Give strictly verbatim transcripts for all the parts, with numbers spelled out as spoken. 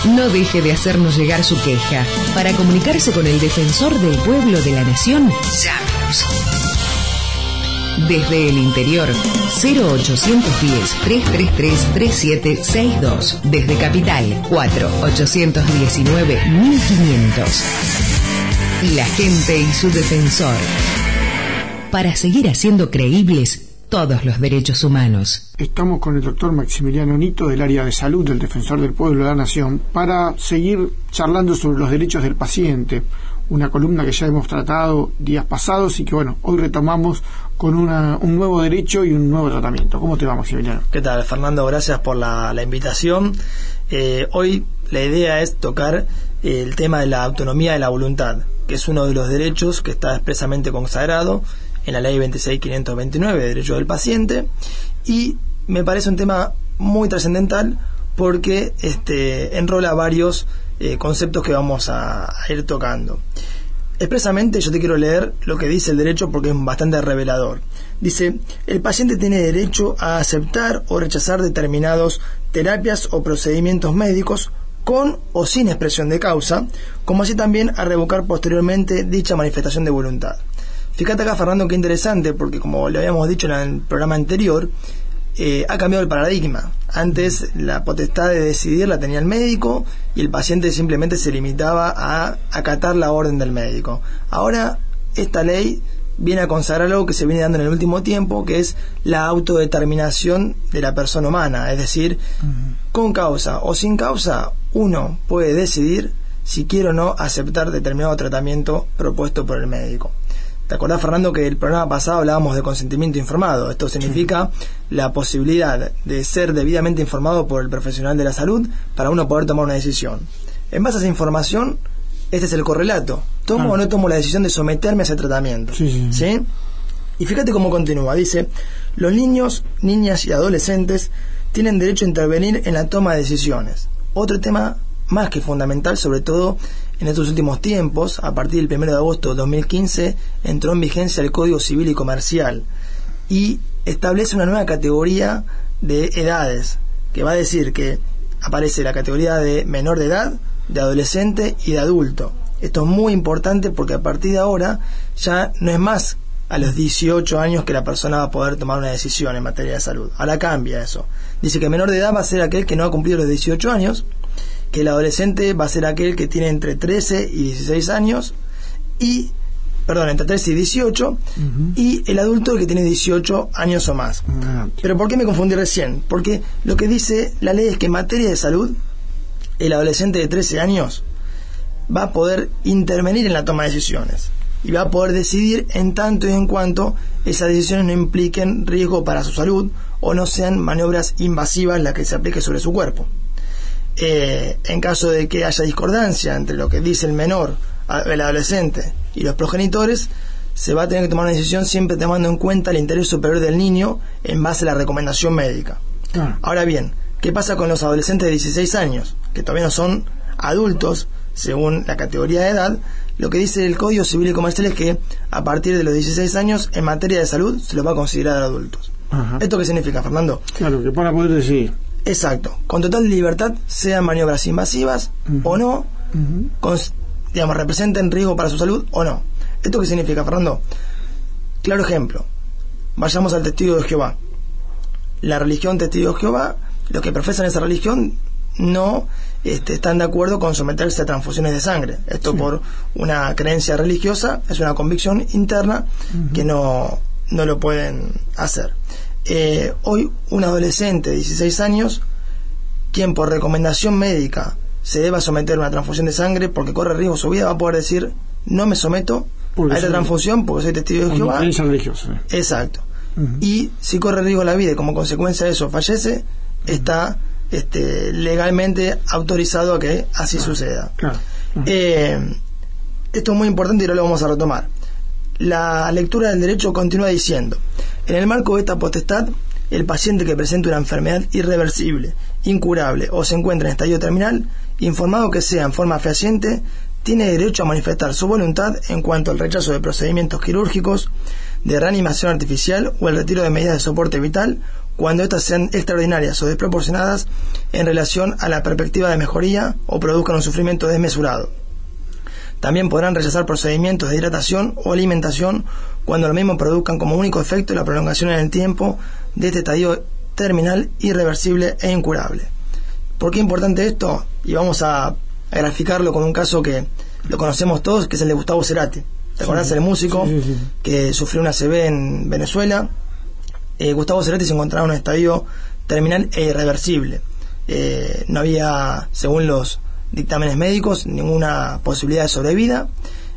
no deje de hacernos llegar su queja. Para comunicarse con el Defensor del Pueblo de la Nación, llámenos. Desde el interior, cero ochocientos diez, trescientos treinta y tres, treinta y siete sesenta y dos. Desde Capital, cuatro ochocientos diecinueve, mil quinientos. La gente y su defensor. Para seguir haciendo creíbles todos los derechos humanos. Estamos con el doctor Maximiliano Nito del área de salud del Defensor del Pueblo de la Nación para seguir charlando sobre los derechos del paciente, una columna que ya hemos tratado días pasados y que bueno, hoy retomamos con una, un nuevo derecho y un nuevo tratamiento. ¿Cómo te va, Maximiliano? ¿Qué tal, Fernando? Gracias por la, la invitación. Eh, hoy la idea es tocar eh, el tema de la autonomía de la voluntad, que es uno de los derechos que está expresamente consagrado en la ley veintiséis mil quinientos veintinueve, de Derecho del Paciente, y me parece un tema muy trascendental porque este, enrola varios eh, conceptos que vamos a, a ir tocando. Expresamente yo te quiero leer lo que dice el derecho porque es bastante revelador. Dice: el paciente tiene derecho a aceptar o rechazar determinadas terapias o procedimientos médicos con o sin expresión de causa, como así también a revocar posteriormente dicha manifestación de voluntad. Fíjate acá, Fernando, qué interesante, porque como le habíamos dicho en el programa anterior, eh, ha cambiado el paradigma. Antes la potestad de decidir la tenía el médico y el paciente simplemente se limitaba a acatar la orden del médico. Ahora esta ley viene a consagrar algo que se viene dando en el último tiempo, que es la autodeterminación de la persona humana, es decir, uh-huh. con causa o sin causa, uno puede decidir si quiere o no aceptar determinado tratamiento propuesto por el médico. ¿Te acordás, Fernando, que el programa pasado hablábamos de consentimiento informado? Esto significa sí. la posibilidad de ser debidamente informado por el profesional de la salud para uno poder tomar una decisión. En base a esa información, este es el correlato. ¿Tomo ah. o no tomo la decisión de someterme a ese tratamiento? Sí, sí. ¿Sí? Y fíjate cómo continúa. Dice: los niños, niñas y adolescentes tienen derecho a intervenir en la toma de decisiones. Otro tema más que fundamental, sobre todo en estos últimos tiempos. A partir del primero de agosto de dos mil quince entró en vigencia el Código Civil y Comercial y establece una nueva categoría de edades, que va a decir que aparece la categoría de menor de edad, de adolescente y de adulto. Esto es muy importante porque a partir de ahora ya no es más a los dieciocho años que la persona va a poder tomar una decisión en materia de salud. Ahora cambia eso. Dice que menor de edad va a ser aquel que no ha cumplido los dieciocho años, que el adolescente va a ser aquel que tiene entre trece y dieciséis años, y, perdón, entre trece y dieciocho, uh-huh. y el adulto el que tiene dieciocho años o más. Uh-huh. Pero ¿por qué me confundí recién? Porque lo que dice la ley es que en materia de salud, el adolescente de trece años va a poder intervenir en la toma de decisiones y va a poder decidir en tanto y en cuanto esas decisiones no impliquen riesgo para su salud o no sean maniobras invasivas las que se aplique sobre su cuerpo. Eh, en caso de que haya discordancia entre lo que dice el menor, el adolescente y los progenitores, se va a tener que tomar una decisión siempre tomando en cuenta el interés superior del niño en base a la recomendación médica. Ah. Ahora bien, ¿qué pasa con los adolescentes de dieciséis años, que todavía no son adultos según la categoría de edad? Lo que dice el Código Civil y Comercial es que a partir de los dieciséis años en materia de salud se los va a considerar adultos. Ajá. ¿Esto qué significa, Fernando? Claro, que van a poder decidir. Exacto, con total libertad, sean maniobras invasivas uh-huh. o no, uh-huh. con, digamos, representen riesgo para su salud o no. ¿Esto qué significa, Fernando? Claro ejemplo, vayamos al testigo de Jehová. La religión testigo de Jehová, los que profesan esa religión no este, están de acuerdo con someterse a transfusiones de sangre. Esto sí. por una creencia religiosa, es una convicción interna uh-huh. que no, no lo pueden hacer. Eh, hoy un adolescente de dieciséis años, quien por recomendación médica se deba someter a una transfusión de sangre porque corre riesgo su vida, va a poder decir: no me someto porque a esta transfusión porque soy testigo de Jehová. Religiosa. Exacto. Uh-huh. Y si corre riesgo la vida y como consecuencia de eso fallece, uh-huh. está este, legalmente autorizado a que así claro. suceda. Claro. Uh-huh. Eh, esto es muy importante y ahora lo vamos a retomar. La lectura del derecho continúa diciendo: en el marco de esta potestad, el paciente que presente una enfermedad irreversible, incurable o se encuentra en estadio terminal, informado que sea en forma fehaciente, tiene derecho a manifestar su voluntad en cuanto al rechazo de procedimientos quirúrgicos, de reanimación artificial o el retiro de medidas de soporte vital cuando éstas sean extraordinarias o desproporcionadas en relación a la perspectiva de mejoría o produzcan un sufrimiento desmesurado. También podrán rechazar procedimientos de hidratación o alimentación cuando lo mismo produzcan como único efecto la prolongación en el tiempo de este estadio terminal irreversible e incurable. ¿Por qué es importante esto? Y vamos a, a graficarlo con un caso que lo conocemos todos, que es el de Gustavo Cerati. ¿Te acordás? Sí, el músico sí, sí, sí. que sufrió una A C V en Venezuela. Eh, Gustavo Cerati se encontraba en un estadio terminal e irreversible. Eh, no había, según los dictámenes médicos, ninguna posibilidad de sobrevida,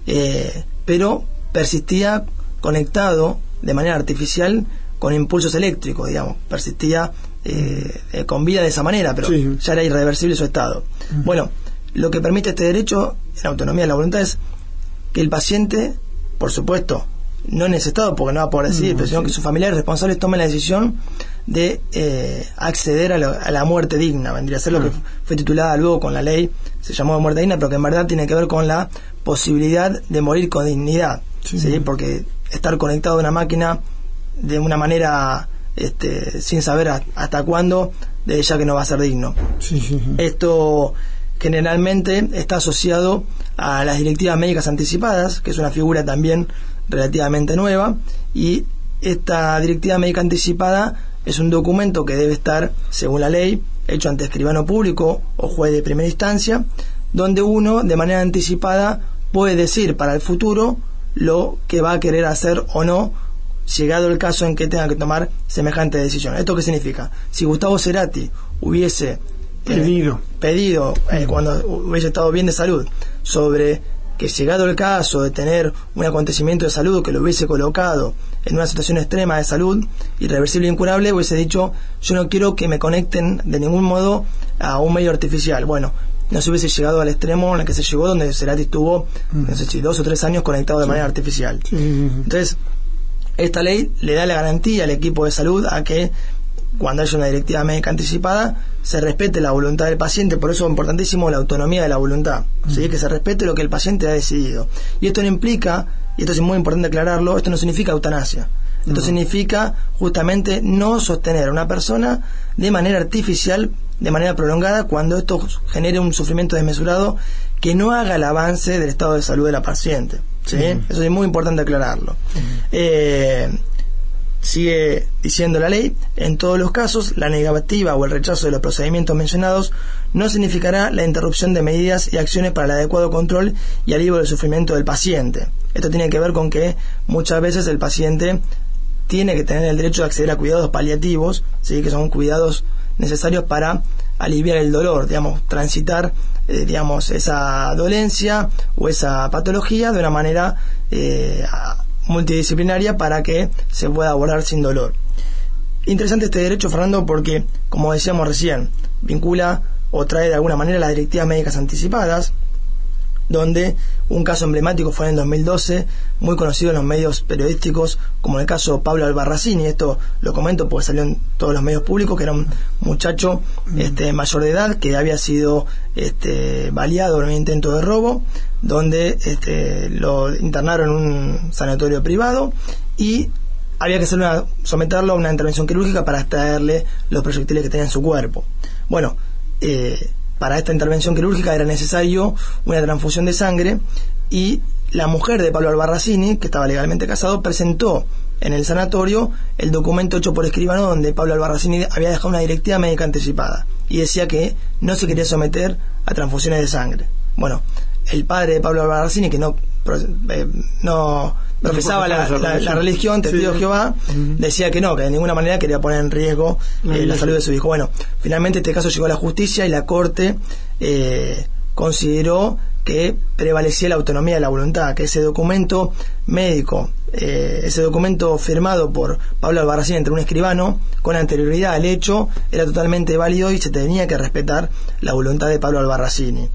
eh, pero persistía conectado de manera artificial con impulsos eléctricos, digamos, persistía eh, eh, con vida de esa manera, pero sí. ya era irreversible su estado. Uh-huh. Bueno, lo que permite este derecho en autonomía de la voluntad es que el paciente, por supuesto, no en ese estado porque no va a poder decidir, uh-huh, pero sino sí. que sus familiares responsables tomen la decisión de eh, acceder a, lo, a la muerte digna. Vendría a ser uh-huh. lo que fue titulada luego con la ley, se llamó muerte digna, pero que en verdad tiene que ver con la posibilidad de morir con dignidad, sí. ¿sí? Porque estar conectado a una máquina de una manera este, sin saber a, hasta cuándo, de ya que no va a ser digno. Sí, sí, sí. Esto generalmente está asociado a las directivas médicas anticipadas, que es una figura también relativamente nueva, y esta directiva médica anticipada es un documento que debe estar, según la ley, hecho ante escribano público o juez de primera instancia, donde uno de manera anticipada puede decir para el futuro lo que va a querer hacer o no, llegado el caso en que tenga que tomar semejante decisión. ¿Esto qué significa? Si Gustavo Cerati hubiese eh, pedido, pedido eh, cuando hubiese estado bien de salud, sobre que llegado el caso de tener un acontecimiento de salud que lo hubiese colocado en una situación extrema de salud, irreversible e incurable, hubiese dicho: yo no quiero que me conecten de ningún modo a un medio artificial. Bueno, no se hubiese llegado al extremo en el que se llegó, donde Cerati estuvo, mm. no sé si dos o tres años conectado de sí. manera artificial. Sí. Entonces, esta ley le da la garantía al equipo de salud a que cuando haya una directiva médica anticipada se respete la voluntad del paciente. Por eso es importantísimo la autonomía de la voluntad, mm. ¿sí? Que se respete lo que el paciente ha decidido. Y esto no implica, y esto es muy importante aclararlo, esto no significa eutanasia. Esto mm. significa justamente no sostener a una persona de manera artificial, de manera prolongada, cuando esto genere un sufrimiento desmesurado que no haga el avance del estado de salud de la paciente, ¿sí? Mm. Eso es muy importante aclararlo. Mm. Eh, sigue diciendo la ley: en todos los casos, la negativa o el rechazo de los procedimientos mencionados no significará la interrupción de medidas y acciones para el adecuado control y alivio del sufrimiento del paciente. Esto tiene que ver con que muchas veces el paciente tiene que tener el derecho de acceder a cuidados paliativos, ¿sí? Que son cuidados necesarios para aliviar el dolor, digamos, transitar eh, digamos, esa dolencia o esa patología de una manera eh, multidisciplinaria para que se pueda abordar sin dolor. Interesante este derecho, Fernando, porque, como decíamos recién, vincula o trae de alguna manera las directivas médicas anticipadas, donde un caso emblemático fue en el dos mil doce, muy conocido en los medios periodísticos, como el caso Pablo Albarracini. Esto lo comento porque salió en todos los medios públicos, que era un muchacho este, mayor de edad que había sido este, baleado en un intento de robo, donde este, lo internaron en un sanatorio privado y había que hacer una, someterlo a una intervención quirúrgica para extraerle los proyectiles que tenía en su cuerpo. Bueno, eh, para esta intervención quirúrgica era necesario una transfusión de sangre, y la mujer de Pablo Albarracini, que estaba legalmente casado, presentó en el sanatorio el documento hecho por escribano donde Pablo Albarracini había dejado una directiva médica anticipada y decía que no se quería someter a transfusiones de sangre. Bueno, el padre de Pablo Albarracini, que no, eh, no profesaba la, la, la religión, testigo de Jehová, uh-huh. decía que no, que de ninguna manera quería poner en riesgo eh, la salud de su hijo. Bueno, finalmente este caso llegó a la justicia y la Corte eh, consideró que prevalecía la autonomía de la voluntad, que ese documento médico, eh, ese documento firmado por Pablo Albarracini entre un escribano con anterioridad al hecho, era totalmente válido y se tenía que respetar la voluntad de Pablo Albarracini.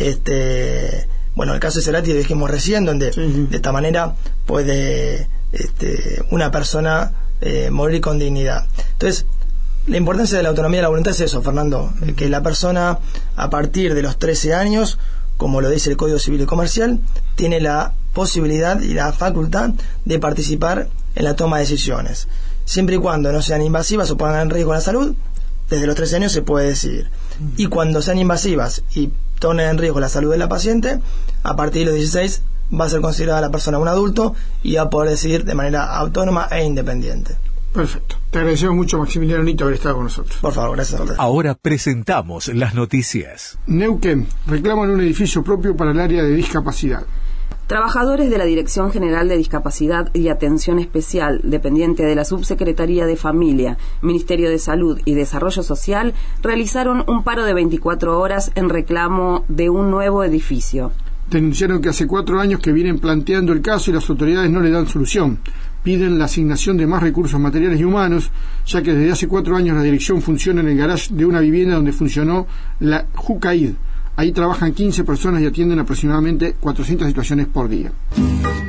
Este... Bueno, el caso de Cerati lo dijimos recién, donde sí, sí. de esta manera puede este, una persona eh, morir con dignidad. Entonces, la importancia de la autonomía de la voluntad es eso, Fernando, mm. que la persona a partir de los trece años, como lo dice el Código Civil y Comercial, tiene la posibilidad y la facultad de participar en la toma de decisiones. siempre y cuando no sean invasivas o pongan en riesgo la salud, desde los trece años se puede decidir. Y cuando sean invasivas y ponen en riesgo la salud de la paciente, a partir de los dieciséis va a ser considerada la persona un adulto y va a poder decidir de manera autónoma e independiente. Perfecto. Te agradecemos mucho, Maximiliano Nito, haber estado con nosotros. Por favor, gracias a usted. Ahora presentamos las noticias. Neuquén reclaman un edificio propio para el área de discapacidad. Trabajadores de la Dirección General de Discapacidad y Atención Especial, dependiente de la Subsecretaría de Familia, Ministerio de Salud y Desarrollo Social, realizaron un paro de veinticuatro horas en reclamo de un nuevo edificio. Denunciaron que hace cuatro años que vienen planteando el caso y las autoridades no le dan solución. Piden la asignación de más recursos materiales y humanos, ya que desde hace cuatro años la dirección funciona en el garage de una vivienda donde funcionó la Jucaid. Ahí trabajan quince personas y atienden aproximadamente cuatrocientas situaciones por día.